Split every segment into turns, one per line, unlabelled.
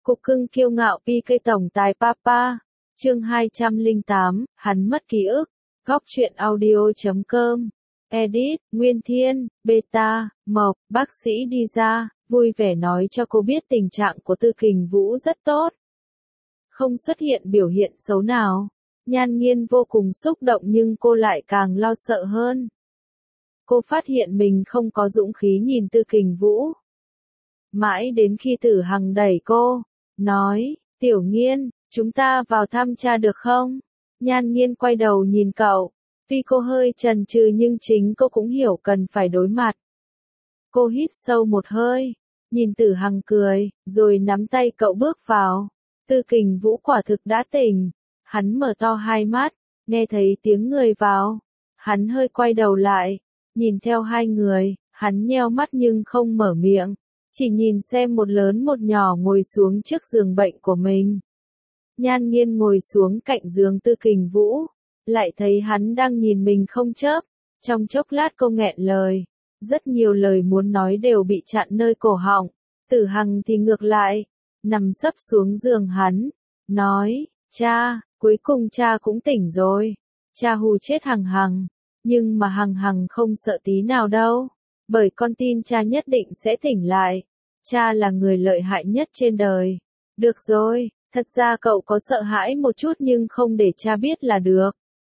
Cục cưng kiêu ngạo PK tổng tài Papa. Chương 208, hắn mất ký ức. Góc truyện audio.com. Edit, Nguyên Thiên, Beta, Mộc, bác sĩ đi ra, vui vẻ nói cho cô biết tình trạng của Tư Kình Vũ rất tốt. Không xuất hiện biểu hiện xấu nào. Nhan Nghiên vô cùng xúc động nhưng cô lại càng lo sợ hơn. Cô phát hiện mình không có dũng khí nhìn Tư Kình Vũ. Mãi đến khi Tử Hằng đẩy cô, nói, Tiểu Nghiên, chúng ta vào thăm cha được không? Nhan Nghiên quay đầu nhìn cậu. Tuy cô hơi chần chừ nhưng chính cô cũng hiểu cần phải đối mặt. Cô hít sâu một hơi, nhìn Tử Hằng cười, rồi nắm tay cậu bước vào. Tư Kình Vũ quả thực đã tỉnh. Hắn mở to hai mắt, nghe thấy tiếng người vào. Hắn hơi quay đầu lại, nhìn theo hai người, hắn nheo mắt nhưng không mở miệng. Chỉ nhìn xem một lớn một nhỏ ngồi xuống trước giường bệnh của mình. Nhan Nghiên ngồi xuống cạnh giường Tư Kình Vũ, lại thấy hắn đang nhìn mình không chớp. Trong chốc lát cô nghẹn lời, rất nhiều lời muốn nói đều bị chặn nơi cổ họng. Tử Hằng thì ngược lại, nằm sấp xuống giường hắn, nói, cha, cuối cùng cha cũng tỉnh rồi. Cha hù chết Hằng Hằng, nhưng mà Hằng Hằng không sợ tí nào đâu. Bởi con tin cha nhất định sẽ tỉnh lại. Cha là người lợi hại nhất trên đời. Được rồi, thật ra cậu có sợ hãi một chút nhưng không để cha biết là được.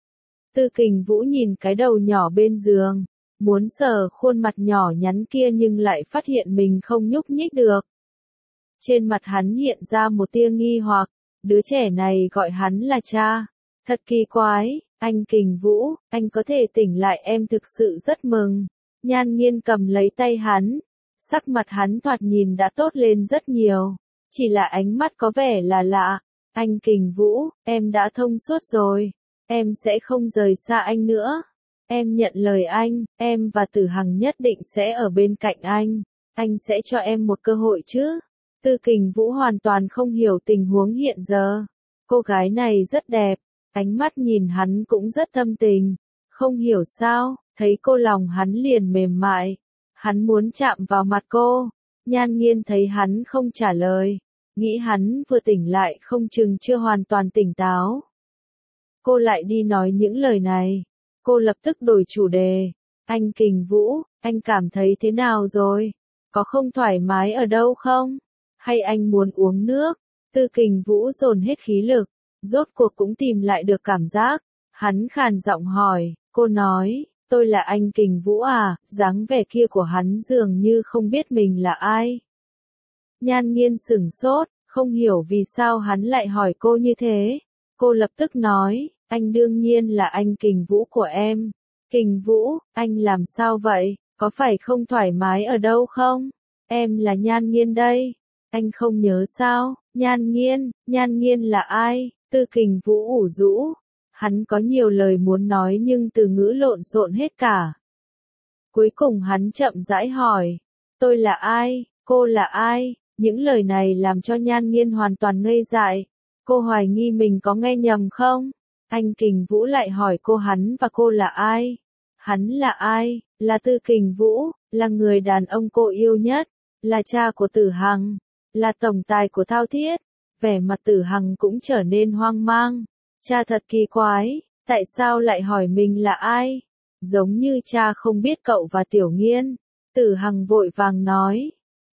Tư Kình Vũ nhìn cái đầu nhỏ bên giường, muốn sờ khuôn mặt nhỏ nhắn kia nhưng lại phát hiện mình không nhúc nhích được. Trên mặt hắn hiện ra một tia nghi hoặc, đứa trẻ này gọi hắn là cha. Thật kỳ quái, anh Kình Vũ, anh có thể tỉnh lại em thực sự rất mừng. Nhan Nghiên cầm lấy tay hắn, sắc mặt hắn thoạt nhìn đã tốt lên rất nhiều, chỉ là ánh mắt có vẻ là lạ. Anh Kình Vũ, em đã thông suốt rồi, em sẽ không rời xa anh nữa. Em nhận lời anh, em và Tử Hằng nhất định sẽ ở bên cạnh anh sẽ cho em một cơ hội chứ. Tư Kình Vũ hoàn toàn không hiểu tình huống hiện giờ. Cô gái này rất đẹp, ánh mắt nhìn hắn cũng rất thâm tình, không hiểu sao, thấy cô lòng hắn liền mềm mại. Hắn muốn chạm vào mặt cô. Nhan Nghiên thấy hắn không trả lời, nghĩ hắn vừa tỉnh lại không chừng chưa hoàn toàn tỉnh táo. Cô lại đi nói những lời này. Cô lập tức đổi chủ đề. Anh Kình Vũ, anh cảm thấy thế nào rồi? Có không thoải mái ở đâu không? Hay anh muốn uống nước? Tư Kình Vũ dồn hết khí lực, rốt cuộc cũng tìm lại được cảm giác. Hắn khàn giọng hỏi, cô nói, tôi là anh Kình Vũ à? Dáng vẻ kia của hắn dường như không biết mình là ai. Nhan Nghiên sửng sốt, không hiểu vì sao hắn lại hỏi cô như thế. Cô lập tức nói, anh đương nhiên là anh Kình Vũ của em. Kình Vũ, anh làm sao vậy? Có phải không thoải mái ở đâu không? Em là Nhan Nghiên đây. Anh không nhớ sao? Nhan Nghiên là ai? Tư Kình Vũ ủ rũ. Hắn có nhiều lời muốn nói nhưng từ ngữ lộn xộn hết cả. Cuối cùng hắn chậm rãi hỏi, tôi là ai? Cô là ai? Những lời này làm cho Nhan Nghiên hoàn toàn ngây dại. Cô hoài nghi mình có nghe nhầm không? Anh Kình Vũ lại hỏi cô hắn và cô là ai? Hắn là ai? Là Tư Kình Vũ, là người đàn ông cô yêu nhất, là cha của Tử Hằng, là tổng tài của Thao Thiết. Vẻ mặt Tử Hằng cũng trở nên hoang mang. Cha thật kỳ quái, tại sao lại hỏi mình là ai? Giống như cha không biết cậu và Tiểu Nghiên. Tử Hằng vội vàng nói,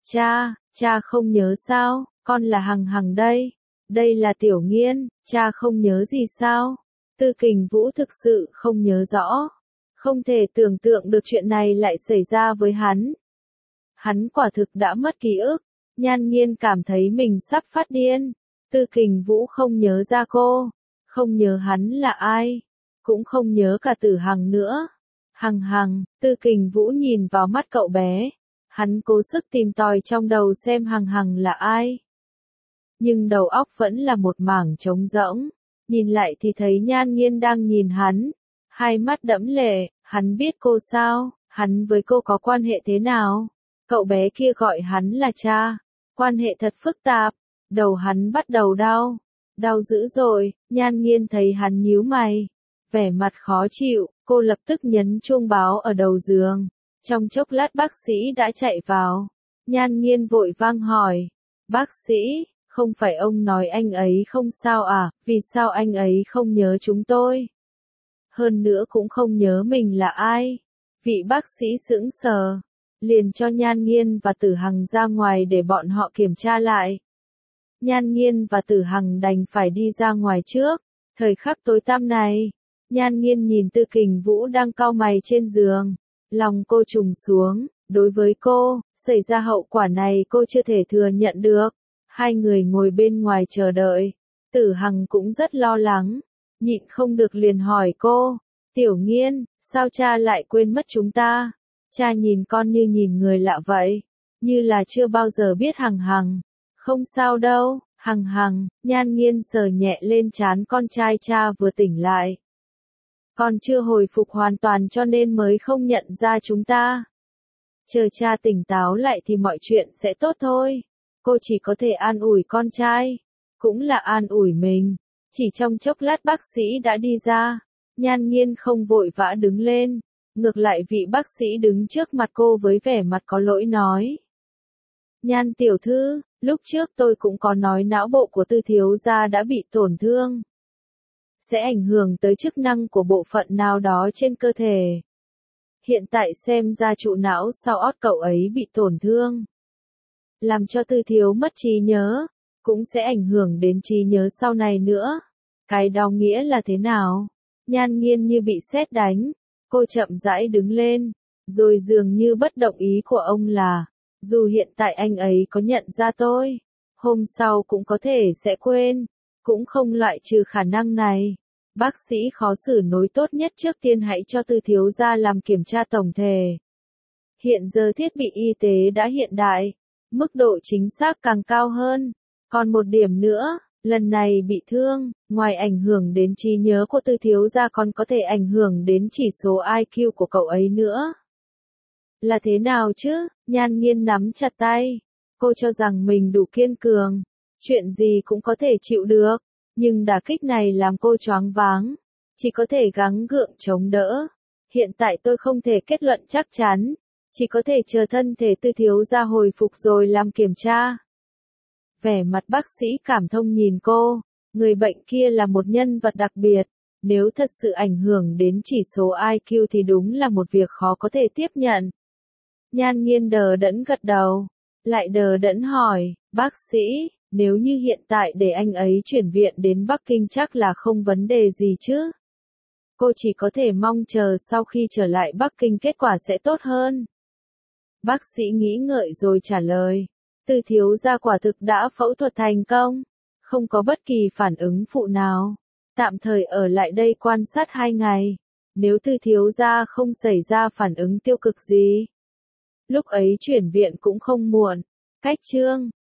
cha không nhớ sao, con là Hằng Hằng đây. Đây là Tiểu Nghiên, cha không nhớ gì sao? Tư Kình Vũ thực sự không nhớ rõ. Không thể tưởng tượng được chuyện này lại xảy ra với hắn. Hắn quả thực đã mất ký ức. Nhan Nghiên cảm thấy mình sắp phát điên. Tư Kình Vũ không nhớ ra cô, không nhớ hắn là ai, cũng không nhớ cả Tử Hằng nữa. Hằng Hằng, Tư Kình Vũ nhìn vào mắt cậu bé. Hắn cố sức tìm tòi trong đầu xem Hằng Hằng là ai. Nhưng đầu óc vẫn là một mảng trống rỗng. Nhìn lại thì thấy Nhan Nghiên đang nhìn hắn. Hai mắt đẫm lệ, hắn biết cô sao? Hắn với cô có quan hệ thế nào? Cậu bé kia gọi hắn là cha. Quan hệ thật phức tạp. Đầu hắn bắt đầu đau. Đau dữ rồi. Nhan Nghiên thấy hắn nhíu mày, vẻ mặt khó chịu. Cô lập tức nhấn chuông báo ở đầu giường. Trong chốc lát bác sĩ đã chạy vào. Nhan Nghiên vội vang hỏi, bác sĩ, Không phải ông nói anh ấy không sao à, vì sao anh ấy không nhớ chúng tôi? Hơn nữa cũng không nhớ mình là ai. Vị bác sĩ sững sờ, liền cho Nhan Nghiên và Tử Hằng ra ngoài để bọn họ kiểm tra lại. Nhan Nghiên và Tử Hằng đành phải đi ra ngoài trước. Thời khắc tối tăm này, Nhan Nghiên nhìn Tư Kình Vũ đang cau mày trên giường. Lòng cô trùng xuống, đối với cô, xảy ra hậu quả này cô chưa thể thừa nhận được. Hai người ngồi bên ngoài chờ đợi. Tử Hằng cũng rất lo lắng, nhịn không được liền hỏi cô, Tiểu Nghiên, sao cha lại quên mất chúng ta? Cha nhìn con như nhìn người lạ vậy, như là chưa bao giờ biết Hằng Hằng. Không sao đâu, Hằng Hằng, Nhan Nghiên sờ nhẹ lên trán con trai cha vừa tỉnh lại. Con chưa hồi phục hoàn toàn cho nên mới không nhận ra chúng ta. Chờ cha tỉnh táo lại thì mọi chuyện sẽ tốt thôi. Cô chỉ có thể an ủi con trai, cũng là an ủi mình. Chỉ trong chốc lát bác sĩ đã đi ra. Nhan Nghiên không vội vã đứng lên, ngược lại vị bác sĩ đứng trước mặt cô với vẻ mặt có lỗi nói. Nhan tiểu thư, lúc trước tôi cũng có nói não bộ của Tư thiếu gia đã bị tổn thương. Sẽ ảnh hưởng tới chức năng của bộ phận nào đó trên cơ thể. Hiện tại xem ra trụ não sau ót cậu ấy bị tổn thương. Làm cho Tư thiếu mất trí nhớ, cũng sẽ ảnh hưởng đến trí nhớ sau này nữa. Cái đó nghĩa là thế nào? Nhan Nghiên như bị sét đánh, cô chậm rãi đứng lên, rồi dường như bất động ý của ông là, dù hiện tại anh ấy có nhận ra tôi, hôm sau cũng có thể sẽ quên, cũng không loại trừ khả năng này. Bác sĩ khó xử nối tốt nhất trước tiên hãy cho Tư thiếu gia làm kiểm tra tổng thể. Hiện giờ thiết bị y tế đã hiện đại, mức độ chính xác càng cao hơn. Còn một điểm nữa, lần này bị thương, ngoài ảnh hưởng đến trí nhớ của Tư thiếu gia còn có thể ảnh hưởng đến chỉ số IQ của cậu ấy nữa. Là thế nào chứ? Nhan Nghiên nắm chặt tay. Cô cho rằng mình đủ kiên cường, chuyện gì cũng có thể chịu được, nhưng đả kích này làm cô choáng váng, chỉ có thể gắng gượng chống đỡ. Hiện tại tôi không thể kết luận chắc chắn, chỉ có thể chờ thân thể Tư thiếu gia hồi phục rồi làm kiểm tra. Vẻ mặt bác sĩ cảm thông nhìn cô, người bệnh kia là một nhân vật đặc biệt, nếu thật sự ảnh hưởng đến chỉ số IQ thì đúng là một việc khó có thể tiếp nhận. Nhan Nghiên đờ đẫn gật đầu, lại đờ đẫn hỏi, bác sĩ, nếu như hiện tại để anh ấy chuyển viện đến Bắc Kinh chắc là không vấn đề gì chứ? Cô chỉ có thể mong chờ sau khi trở lại Bắc Kinh kết quả sẽ tốt hơn. Bác sĩ nghĩ ngợi rồi trả lời, Tư thiếu gia quả thực đã phẫu thuật thành công, không có bất kỳ phản ứng phụ nào. Tạm thời ở lại đây quan sát 2 ngày, nếu Tư thiếu gia không xảy ra phản ứng tiêu cực gì, lúc ấy chuyển viện cũng không muộn. Cách chương